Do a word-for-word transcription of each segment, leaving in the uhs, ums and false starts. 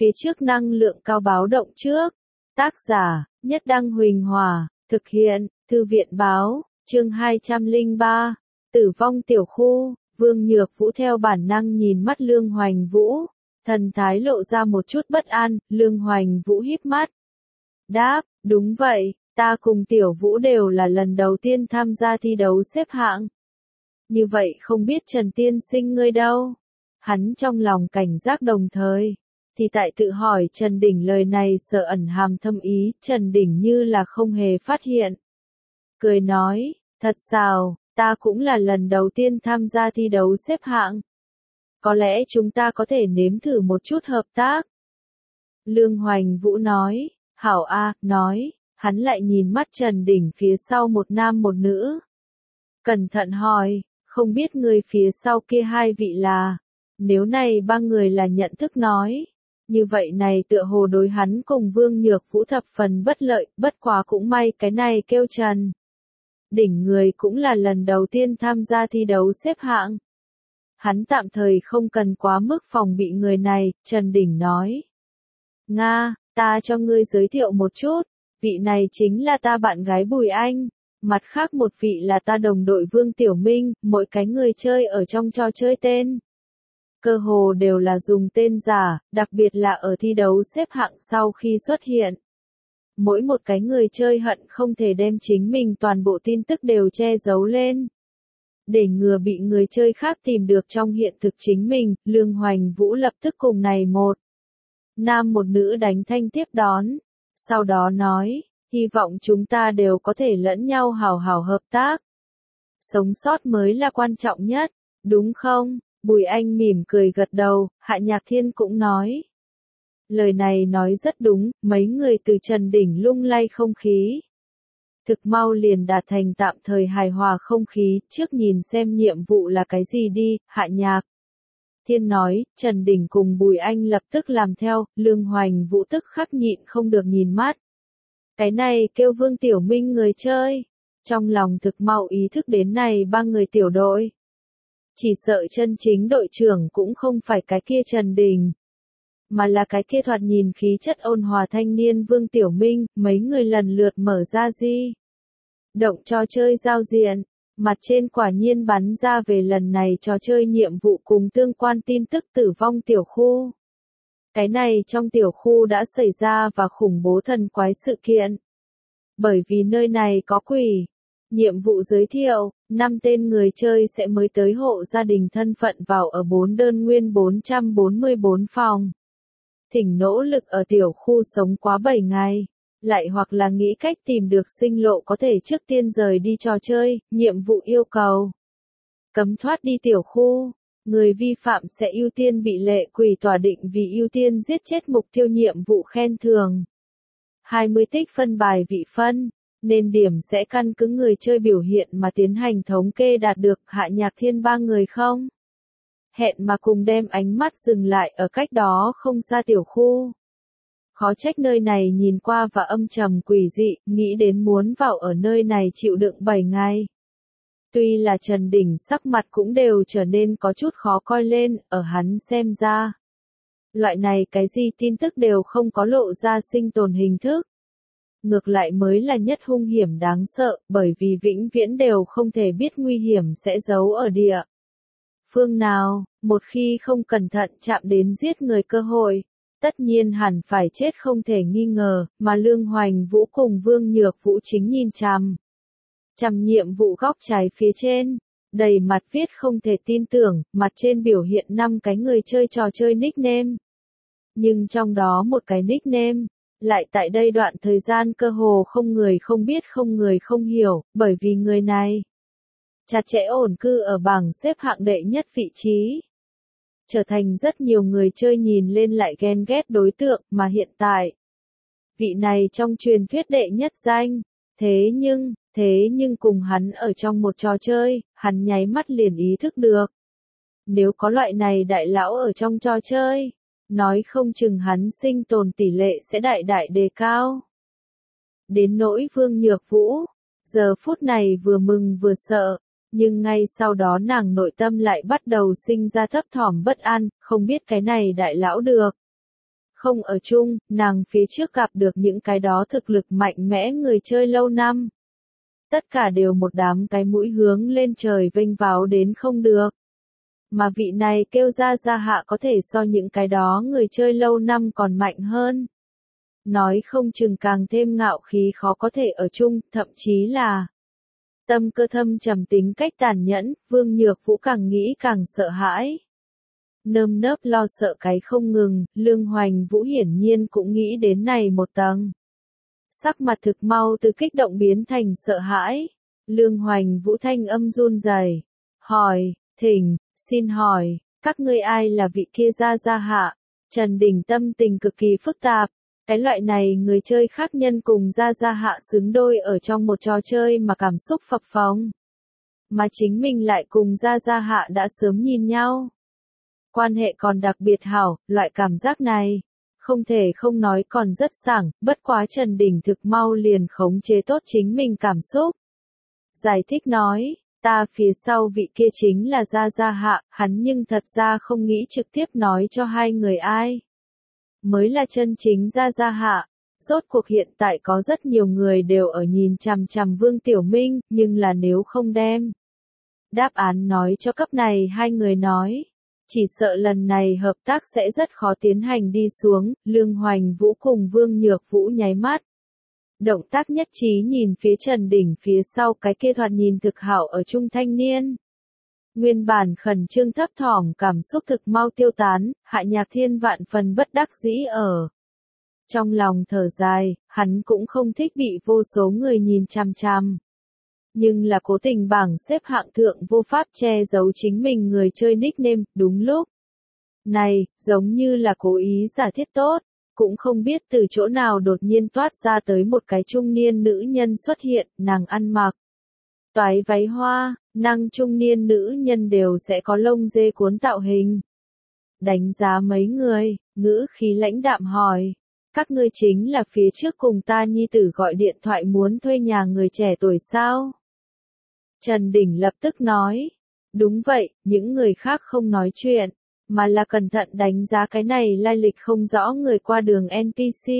Phía trước năng lượng cao báo động trước. Tác giả, Nhất Đăng Huỳnh Hòa, thực hiện, Thư viện báo, chương hai trăm lẻ ba, tử vong tiểu khu. Vương Nhược Vũ theo bản năng nhìn mắt Lương Hoành Vũ, thần thái lộ ra một chút bất an. Lương Hoành Vũ híp mắt. Đáp, đúng vậy, ta cùng Tiểu Vũ đều là lần đầu tiên tham gia thi đấu xếp hạng. Như vậy không biết Trần Tiên Sinh ngươi đâu? Hắn trong lòng cảnh giác đồng thời, thì tại tự hỏi Trần Đỉnh lời này sợ ẩn hàm thâm ý. Trần Đỉnh như là không hề phát hiện. Cười nói, thật sao, ta cũng là lần đầu tiên tham gia thi đấu xếp hạng. Có lẽ chúng ta có thể nếm thử một chút hợp tác. Lương Hoành Vũ nói, hảo a, nói, hắn lại nhìn mắt Trần Đỉnh phía sau một nam một nữ. Cẩn thận hỏi, không biết người phía sau kia hai vị là, nếu này ba người là nhận thức nói, như vậy này tựa hồ đối hắn cùng Vương Nhược Vũ thập phần bất lợi, bất quá cũng may cái này kêu Trần Đỉnh người cũng là lần đầu tiên tham gia thi đấu xếp hạng. Hắn tạm thời không cần quá mức phòng bị người này. Trần Đỉnh nói, Nga, ta cho ngươi giới thiệu một chút, vị này chính là ta bạn gái Bùi Anh, mặt khác một vị là ta đồng đội Vương Tiểu Minh. Mỗi cái người chơi ở trong trò chơi tên cơ hồ đều là dùng tên giả, đặc biệt là ở thi đấu xếp hạng sau khi xuất hiện. Mỗi một cái người chơi hận không thể đem chính mình toàn bộ tin tức đều che giấu lên, để ngừa bị người chơi khác tìm được trong hiện thực chính mình. Lương Hoành Vũ lập tức cùng này một nam một nữ đánh thanh tiếp đón, sau đó nói, hy vọng chúng ta đều có thể lẫn nhau hào hào hợp tác. Sống sót mới là quan trọng nhất, đúng không? Bùi Anh mỉm cười gật đầu. Hạ Nhạc Thiên cũng nói, lời này nói rất đúng. Mấy người từ Trần Đỉnh lung lay không khí, thực mau liền đạt thành tạm thời hài hòa không khí. Trước nhìn xem nhiệm vụ là cái gì đi. Hạ Nhạc Thiên nói. Trần Đỉnh cùng Bùi Anh lập tức làm theo. Lương Hoành Vũ tức khắc nhịn không được nhìn mắt. Cái này kêu Vương Tiểu Minh người chơi. Trong lòng thực mau ý thức đến này ba người tiểu đội. Chỉ sợ chân chính đội trưởng cũng không phải cái kia Trần Đỉnh, mà là cái kia thoạt nhìn khí chất ôn hòa thanh niên Vương Tiểu Minh. Mấy người lần lượt mở ra di động trò chơi giao diện, mặt trên quả nhiên bắn ra về lần này trò chơi nhiệm vụ cùng tương quan tin tức. Tử vong tiểu khu. Cái này trong tiểu khu đã xảy ra và khủng bố thần quái sự kiện. Bởi vì nơi này có quỷ. Nhiệm vụ giới thiệu, năm tên người chơi sẽ mới tới hộ gia đình thân phận vào ở bốn đơn nguyên bốn trăm bốn mươi bốn phòng. Thỉnh nỗ lực ở tiểu khu sống quá bảy ngày, lại hoặc là nghĩ cách tìm được sinh lộ có thể trước tiên rời đi trò chơi. Nhiệm vụ yêu cầu, cấm thoát đi tiểu khu, người vi phạm sẽ ưu tiên bị lệ quỷ tỏa định vì ưu tiên giết chết mục tiêu. Nhiệm vụ khen thưởng, hai mươi tích phân bài vị phân. Nên điểm sẽ căn cứ người chơi biểu hiện mà tiến hành thống kê đạt được. Hạ Nhạc Thiên ba người không hẹn mà cùng đem ánh mắt dừng lại ở cách đó không xa tiểu khu. Khó trách nơi này nhìn qua và âm trầm quỷ dị, nghĩ đến muốn vào ở nơi này chịu đựng bảy ngày. Tuy là Trần Đỉnh sắc mặt cũng đều trở nên có chút khó coi lên. Ở hắn xem ra, loại này cái gì tin tức đều không có lộ ra sinh tồn hình thức. Ngược lại mới là nhất hung hiểm đáng sợ, bởi vì vĩnh viễn đều không thể biết nguy hiểm sẽ giấu ở địa phương nào. Một khi không cẩn thận chạm đến giết người cơ hội, tất nhiên hẳn phải chết không thể nghi ngờ. Mà Lương Hoành Vũ cùng Vương Nhược Vũ chính nhìn chằm chằm nhiệm vụ góc trái phía trên, đầy mặt viết không thể tin tưởng. Mặt trên biểu hiện năm cái người chơi trò chơi nickname, nhưng trong đó một cái nickname lại tại đây đoạn thời gian cơ hồ không người không biết không người không hiểu, bởi vì người này chặt chẽ ổn cư ở bảng xếp hạng đệ nhất vị trí, trở thành rất nhiều người chơi nhìn lên lại ghen ghét đối tượng. Mà hiện tại, vị này trong truyền thuyết đệ nhất danh, thế nhưng, thế nhưng cùng hắn ở trong một trò chơi, hắn nháy mắt liền ý thức được. Nếu có loại này đại lão ở trong trò chơi, nói không chừng hắn sinh tồn tỷ lệ sẽ đại đại đề cao. Đến nỗi Vương Nhược Vũ, giờ phút này vừa mừng vừa sợ, nhưng ngay sau đó nàng nội tâm lại bắt đầu sinh ra thấp thỏm bất an, không biết cái này đại lão được Không ở chung, nàng phía trước gặp được những cái đó thực lực mạnh mẽ người chơi lâu năm. Tất cả đều một đám cái mũi hướng lên trời vênh váo đến không được. Mà vị này kêu ra ra hạ có thể so những cái đó người chơi lâu năm còn mạnh hơn. Nói không chừng càng thêm ngạo khí khó có thể ở chung, thậm chí là tâm cơ thâm trầm tính cách tàn nhẫn, Vương Nhược Vũ càng nghĩ càng sợ hãi. Nơm nớp lo sợ cái không ngừng, Lương Hoành Vũ hiển nhiên cũng nghĩ đến này một tầng. Sắc mặt thực mau từ kích động biến thành sợ hãi. Lương Hoành Vũ thanh âm run rẩy, hỏi, thỉnh, xin hỏi, các ngươi ai là vị kia ra ra hạ? Trần Đình tâm tình cực kỳ phức tạp. Cái loại này người chơi khác nhân cùng ra ra hạ xứng đôi ở trong một trò chơi mà cảm xúc phập phồng. Mà chính mình lại cùng ra ra hạ đã sớm nhìn nhau. Quan hệ còn đặc biệt hảo, loại cảm giác này. Không thể không nói còn rất sảng, bất quá Trần Đình thực mau liền khống chế tốt chính mình cảm xúc. Giải thích nói, ta phía sau vị kia chính là Gia Gia Hạ, hắn nhưng thật ra không nghĩ trực tiếp nói cho hai người ai. Mới là chân chính Gia Gia Hạ. Rốt cuộc hiện tại có rất nhiều người đều ở nhìn chằm chằm Vương Tiểu Minh, nhưng là nếu không đem đáp án nói cho cấp này hai người nói. Chỉ sợ lần này hợp tác sẽ rất khó tiến hành đi xuống, Lương Hoành Vũ cùng Vương Nhược Vũ nháy mắt. Động tác nhất trí nhìn phía Trần Đình phía sau cái kia thoạt nhìn thực hảo ở trung thanh niên. Nguyên bản khẩn trương thấp thỏm cảm xúc thực mau tiêu tán, Hạ Nhạc Thiên vạn phần bất đắc dĩ ở. Trong lòng thở dài, hắn cũng không thích bị vô số người nhìn chằm chằm. Nhưng là cố tình bảng xếp hạng thượng vô pháp che giấu chính mình người chơi nickname, đúng lúc. Này, giống như là cố ý giả thiết tốt, cũng không biết từ chỗ nào đột nhiên toát ra tới một cái trung niên nữ nhân xuất hiện, nàng ăn mặc toái váy hoa, năng trung niên nữ nhân đều sẽ có lông dê cuốn tạo hình. Đánh giá mấy người, ngữ khí lãnh đạm hỏi, các ngươi chính là phía trước cùng ta nhi tử gọi điện thoại muốn thuê nhà người trẻ tuổi sao? Trần Đình lập tức nói, đúng vậy, những người khác không nói chuyện, mà là cẩn thận đánh giá cái này lai lịch không rõ người qua đường en pê xê.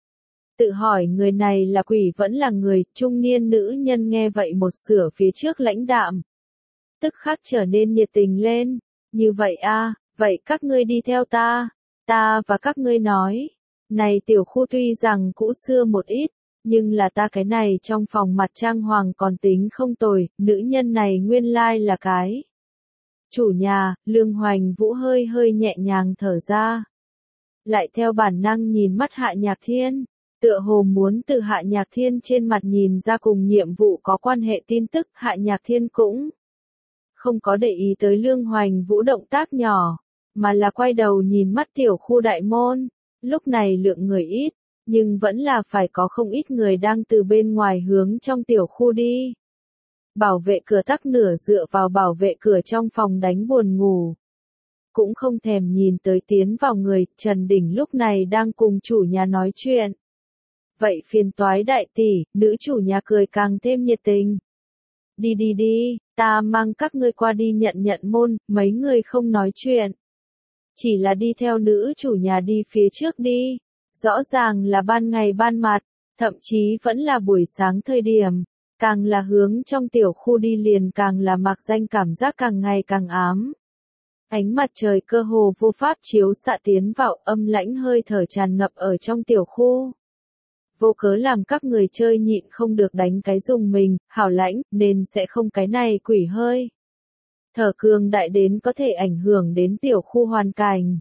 Tự hỏi người này là quỷ vẫn là người, trung niên nữ nhân nghe vậy một sửa phía trước lãnh đạm. Tức khắc trở nên nhiệt tình lên, như vậy a, vậy các ngươi đi theo ta, ta và các ngươi nói, này tiểu khu tuy rằng cũ xưa một ít, nhưng là ta cái này trong phòng mặt trang hoàng còn tính không tồi, nữ nhân này nguyên lai là cái chủ nhà. Lương Hoành Vũ hơi hơi nhẹ nhàng thở ra. Lại theo bản năng nhìn mắt Hạ Nhạc Thiên, tựa hồ muốn từ Hạ Nhạc Thiên trên mặt nhìn ra cùng nhiệm vụ có quan hệ tin tức. Hạ Nhạc Thiên cũng không có để ý tới Lương Hoành Vũ động tác nhỏ, mà là quay đầu nhìn mắt tiểu khu đại môn. Lúc này lượng người ít, nhưng vẫn là phải có không ít người đang từ bên ngoài hướng trong tiểu khu đi. Bảo vệ cửa tắc nửa dựa vào bảo vệ cửa trong phòng đánh buồn ngủ. Cũng không thèm nhìn tới tiến vào người, Trần Đình lúc này đang cùng chủ nhà nói chuyện. Vậy phiền toái đại tỷ, nữ chủ nhà cười càng thêm nhiệt tình. Đi đi đi, ta mang các ngươi qua đi nhận nhận môn, mấy người không nói chuyện. Chỉ là đi theo nữ chủ nhà đi phía trước đi. Rõ ràng là ban ngày ban mặt, thậm chí vẫn là buổi sáng thời điểm, càng là hướng trong tiểu khu đi liền càng là mặc danh cảm giác càng ngày càng ám. Ánh mặt trời cơ hồ vô pháp chiếu xạ tiến vào, âm lãnh hơi thở tràn ngập ở trong tiểu khu. Vô cớ làm các người chơi nhịn không được đánh cái dùng mình, hảo lãnh, nên sẽ không cái này quỷ hơi. Thở cường đại đến có thể ảnh hưởng đến tiểu khu hoàn cảnh.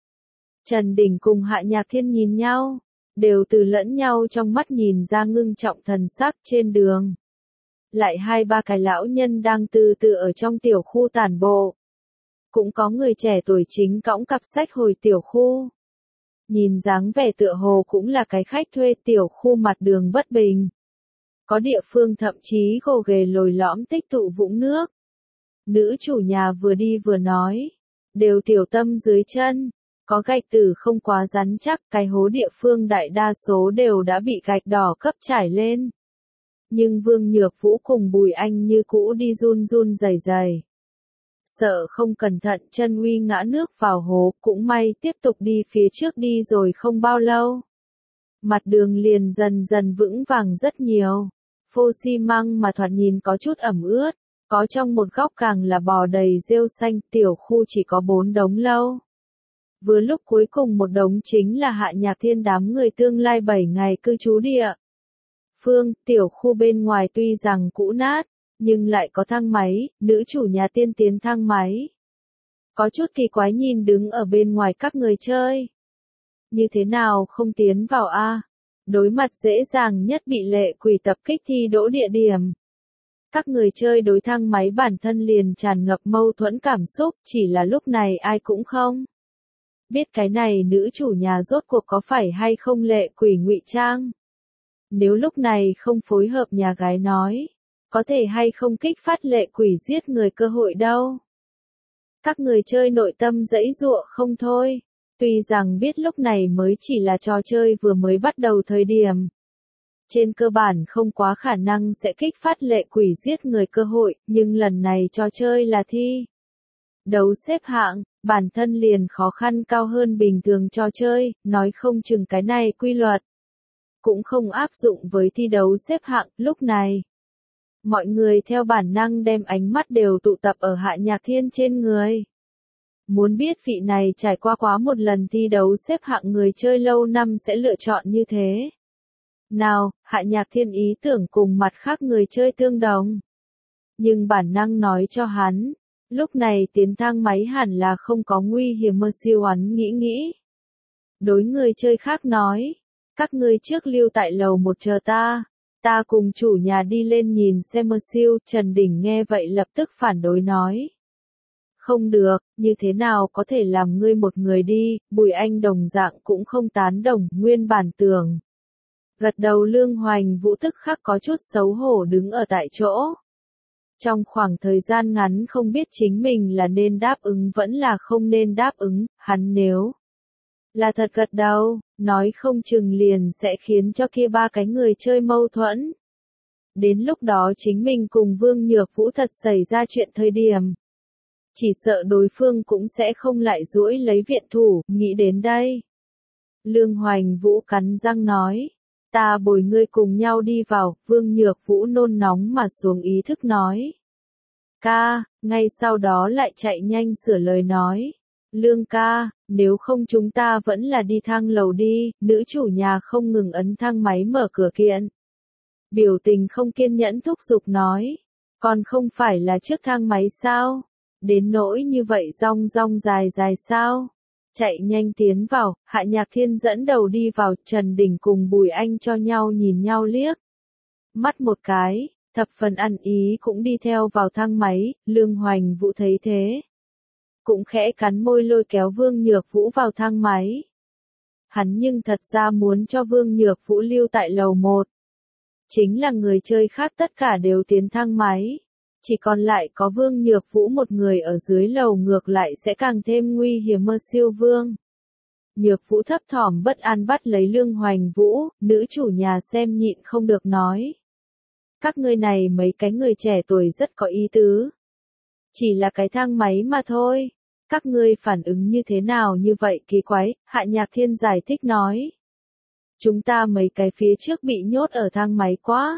Trần Đình cùng Hạ Nhạc Thiên nhìn nhau, đều từ lẫn nhau trong mắt nhìn ra ngưng trọng thần sắc. Trên đường. Lại hai ba cái lão nhân đang từ từ ở trong tiểu khu tản bộ. Cũng có người trẻ tuổi chính cõng cặp sách hồi tiểu khu. Nhìn dáng vẻ tựa hồ cũng là cái khách thuê tiểu khu mặt đường bất bình. Có địa phương thậm chí gồ ghề lồi lõm tích tụ vũng nước. Nữ chủ nhà vừa đi vừa nói, đều tiểu tâm dưới chân. Có gạch tử không quá rắn chắc, cái hố địa phương đại đa số đều đã bị gạch đỏ cấp trải lên. Nhưng Vương Nhược Vũ cùng Bùi Anh như cũ đi run run rẩy rẩy. sợ không cẩn thận chân uy ngã nước vào hố, cũng may tiếp tục đi phía trước đi rồi không bao lâu. Mặt đường liền dần dần vững vàng rất nhiều, phô xi măng mà thoạt nhìn có chút ẩm ướt, có trong một góc càng là bò đầy rêu xanh, tiểu khu chỉ có bốn đống lâu. Vừa lúc cuối cùng một đống chính là Hạ Nhạc Thiên đám người tương lai bảy ngày cư trú địa. Phương, tiểu khu bên ngoài tuy rằng cũ nát, nhưng lại có thang máy, nữ chủ nhà tiên tiến thang máy. Có chút kỳ quái nhìn đứng ở bên ngoài các người chơi. Như thế nào không tiến vào a? Đối mặt dễ dàng nhất bị lệ quỷ tập kích thi đỗ địa điểm. Các người chơi đối thang máy bản thân liền tràn ngập mâu thuẫn cảm xúc, chỉ là lúc này ai cũng không biết cái này nữ chủ nhà rốt cuộc có phải hay không lệ quỷ ngụy trang. Nếu lúc này không phối hợp nhà gái nói, có thể hay không kích phát lệ quỷ giết người cơ hội đâu. Các người chơi nội tâm giãy giụa không thôi, tuy rằng biết lúc này mới chỉ là trò chơi vừa mới bắt đầu thời điểm. Trên cơ bản không quá khả năng sẽ kích phát lệ quỷ giết người cơ hội, nhưng lần này trò chơi là thi đấu xếp hạng, bản thân liền khó khăn cao hơn bình thường trò chơi, nói không chừng cái này quy luật cũng không áp dụng với thi đấu xếp hạng. Lúc này, mọi người theo bản năng đem ánh mắt đều tụ tập ở Hạ Nhạc Thiên trên người. Muốn biết vị này trải qua quá một lần thi đấu xếp hạng người chơi lâu năm sẽ lựa chọn như thế nào. Hạ Nhạc Thiên ý tưởng cùng mặt khác người chơi tương đồng, nhưng bản năng nói cho hắn, lúc này tiến thang máy hẳn là không có nguy hiểm. Mơ siêu hắn nghĩ nghĩ. Đối người chơi khác nói, các ngươi trước lưu tại lầu một chờ ta, ta cùng chủ nhà đi lên nhìn xem. Mơ siêu, Trần Đình nghe vậy lập tức phản đối nói. Không được, như thế nào có thể làm ngươi một người đi. Bùi Anh đồng dạng cũng không tán đồng, nguyên bản tưởng gật đầu. Lương Hoành Vũ tức khắc có chút xấu hổ đứng ở tại chỗ. Trong khoảng thời gian ngắn không biết chính mình là nên đáp ứng vẫn là không nên đáp ứng, hắn nếu là thật gật đầu, nói không chừng liền sẽ khiến cho kia ba cái người chơi mâu thuẫn. Đến lúc đó chính mình cùng Vương Nhược Vũ thật xảy ra chuyện thời điểm, chỉ sợ đối phương cũng sẽ không lại duỗi lấy viện thủ. Nghĩ đến đây, Lương Hoành Vũ cắn răng nói, ta bồi ngươi cùng nhau đi vào. Vương Nhược Vũ nôn nóng mà xuống ý thức nói. Ca, ngay sau đó lại chạy nhanh sửa lời nói. Lương ca, nếu không chúng ta vẫn là đi thang lầu đi. Nữ chủ nhà không ngừng ấn thang máy mở cửa kiện. Biểu tình không kiên nhẫn thúc giục nói. Còn không phải là trước thang máy sao? Đến nỗi như vậy rong rong dài dài sao? Chạy nhanh tiến vào. Hạ Nhạc Thiên dẫn đầu đi vào. Trần Đình cùng Bùi Anh cho nhau nhìn nhau liếc mắt một cái, thập phần ăn ý cũng đi theo vào thang máy. Lương Hoành Vũ thấy thế, cũng khẽ cắn môi lôi kéo Vương Nhược Vũ vào thang máy. Hắn nhưng thật ra muốn cho Vương Nhược Vũ lưu tại lầu một. Chính là người chơi khác tất cả đều tiến thang máy. Chỉ còn lại có Vương Nhược Vũ một người ở dưới lầu, ngược lại sẽ càng thêm nguy hiểm. Mơ siêu Vương Nhược Vũ thấp thỏm bất an bắt lấy Lương Hoành Vũ, nữ chủ nhà xem nhịn không được nói. Các ngươi này mấy cái người trẻ tuổi rất có ý tứ. Chỉ là cái thang máy mà thôi. Các ngươi phản ứng như thế nào như vậy kỳ quái. Hạ Nhạc Thiên giải thích nói. Chúng ta mấy cái phía trước bị nhốt ở thang máy quá.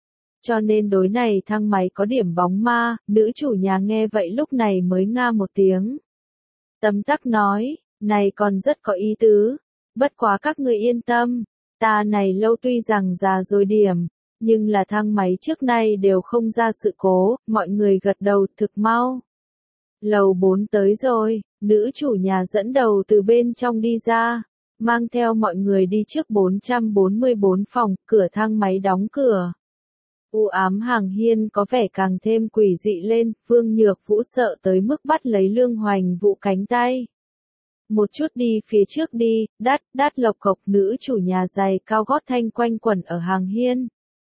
Cho nên đối này thang máy có điểm bóng ma. Nữ chủ nhà nghe vậy lúc này mới nga một tiếng. Tấm tắc nói, này còn rất có ý tứ. Bất quá các ngươi yên tâm. Ta này lâu tuy rằng già rồi điểm, nhưng là thang máy trước nay đều không ra sự cố. Mọi người gật đầu thực mau. Lầu bốn tới rồi, nữ chủ nhà dẫn đầu từ bên trong đi ra, mang theo mọi người đi trước bốn trăm bốn mươi bốn phòng. Cửa thang máy đóng cửa. U ám hàng hiên có vẻ càng thêm quỷ dị lên. Vương Nhược Vũ sợ tới mức bắt lấy Lương Hoành Vũ cánh tay. Một chút đi phía trước đi. Đát đát lộc cộc. Nữ chủ nhà giày cao gót thanh quanh quẩn ở hàng hiên.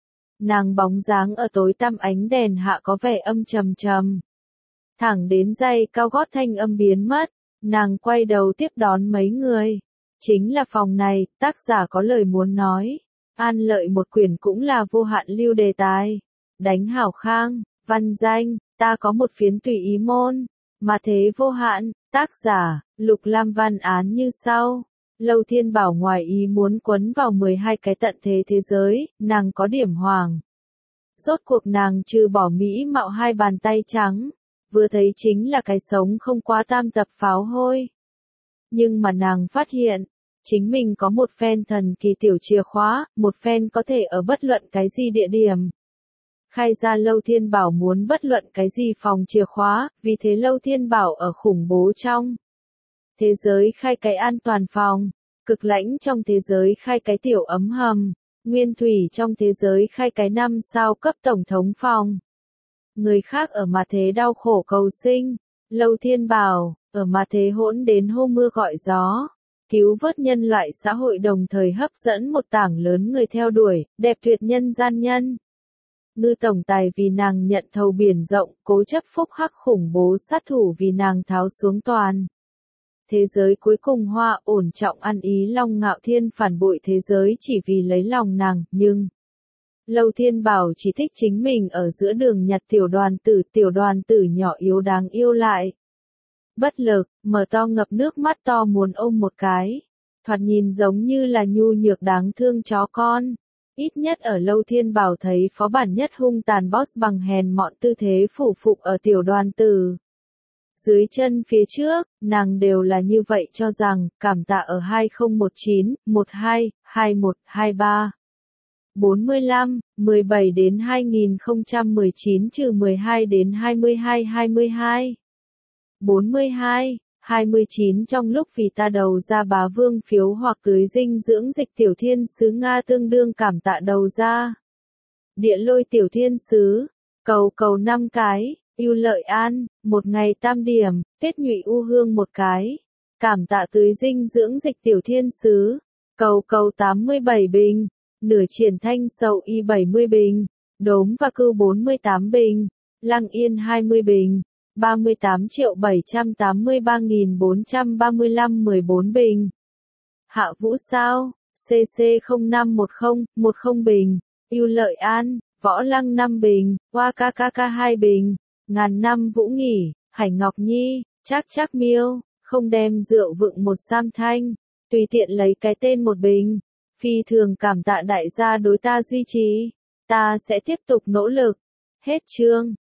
Nàng bóng dáng ở tối tăm ánh đèn hạ có vẻ âm trầm trầm. Thẳng đến giày cao gót thanh âm biến mất, nàng quay đầu tiếp đón mấy người. Chính là phòng này. Tác giả có lời muốn nói. An lợi một quyển cũng là vô hạn lưu đề tài. Đánh hảo khang, văn danh, ta có một phiến tùy ý môn. Mà thế vô hạn, tác giả, Lục Lam Văn án như sau. Lâu Thiên Bảo ngoài ý muốn quấn vào mười hai cái tận thế thế giới, nàng có điểm hoàng. Rốt cuộc nàng trừ bỏ Mỹ mạo hai bàn tay trắng, vừa thấy chính là cái sống không quá tam tập pháo hôi. Nhưng mà nàng phát hiện, chính mình có một phen thần kỳ tiểu chìa khóa, một phen có thể ở bất luận cái gì địa điểm. Khai ra Lâu Thiên Bảo muốn bất luận cái gì phòng chìa khóa, vì thế Lâu Thiên Bảo ở khủng bố trong thế giới khai cái an toàn phòng, cực lãnh trong thế giới khai cái tiểu ấm hầm, nguyên thủy trong thế giới khai cái năm sao cấp tổng thống phòng. Người khác ở mà thế đau khổ cầu sinh, Lâu Thiên Bảo, ở mà thế hỗn đến hô mưa gọi gió, cứu vớt nhân loại xã hội đồng thời hấp dẫn một tảng lớn người theo đuổi, đẹp tuyệt nhân gian nhân. Ngư tổng tài vì nàng nhận thầu biển rộng, cố chấp phúc hắc khủng bố sát thủ vì nàng tháo xuống toàn. Thế giới cuối cùng hoa ổn trọng ăn ý Long Ngạo Thiên phản bội thế giới chỉ vì lấy lòng nàng, nhưng Lâu Thiên Bảo chỉ thích chính mình ở giữa đường nhặt tiểu đoàn tử, tiểu đoàn tử nhỏ yếu đáng yêu lại. Bất lực, mở to ngập nước mắt to muốn ôm một cái, thoạt nhìn giống như là nhu nhược đáng thương chó con. Ít nhất ở Lâu Thiên Bảo thấy phó bản nhất hung tàn boss bằng hèn mọn tư thế phủ phục ở tiểu đoàn tử. Dưới chân phía trước, nàng đều là như vậy cho rằng, cảm tạ ở hai không một chín, mười hai, hai mốt, hai ba. bốn mươi lăm, mười bảy đến hai nghìn không trăm mười chín trừ mười hai đến hai mươi hai hai mươi hai. bốn mươi hai, hai mươi chín trong lúc vì ta đầu ra bá vương phiếu hoặc tưới dinh dưỡng dịch tiểu thiên sứ Nga tương đương cảm tạ đầu ra. Địa lôi tiểu thiên sứ, cầu cầu năm cái, yêu lợi an, một ngày tam điểm, kết nhụy u hương một cái. Cảm tạ tưới dinh dưỡng dịch tiểu thiên sứ, cầu cầu tám mươi bảy bình, nửa triển thanh sầu y bảy mươi bình, đốm và cưu bốn mươi tám bình, lăng yên hai mươi bình. ba mươi tám triệu bảy trăm tám mươi ba nghìn bốn trăm ba mươi lăm mười bốn bình. Hạ Vũ Sao, xê xê không năm một không, một không bình, yêu lợi an, võ lăng năm bình, hoa ca ca ca hai bình, ngàn năm Vũ Nghỉ, Hải Ngọc Nhi, chắc chắc miêu, không đem rượu vựng một sam thanh, tùy tiện lấy cái tên một bình. Phi thường cảm tạ đại gia đối ta duy trì, ta sẽ tiếp tục nỗ lực. Hết chương.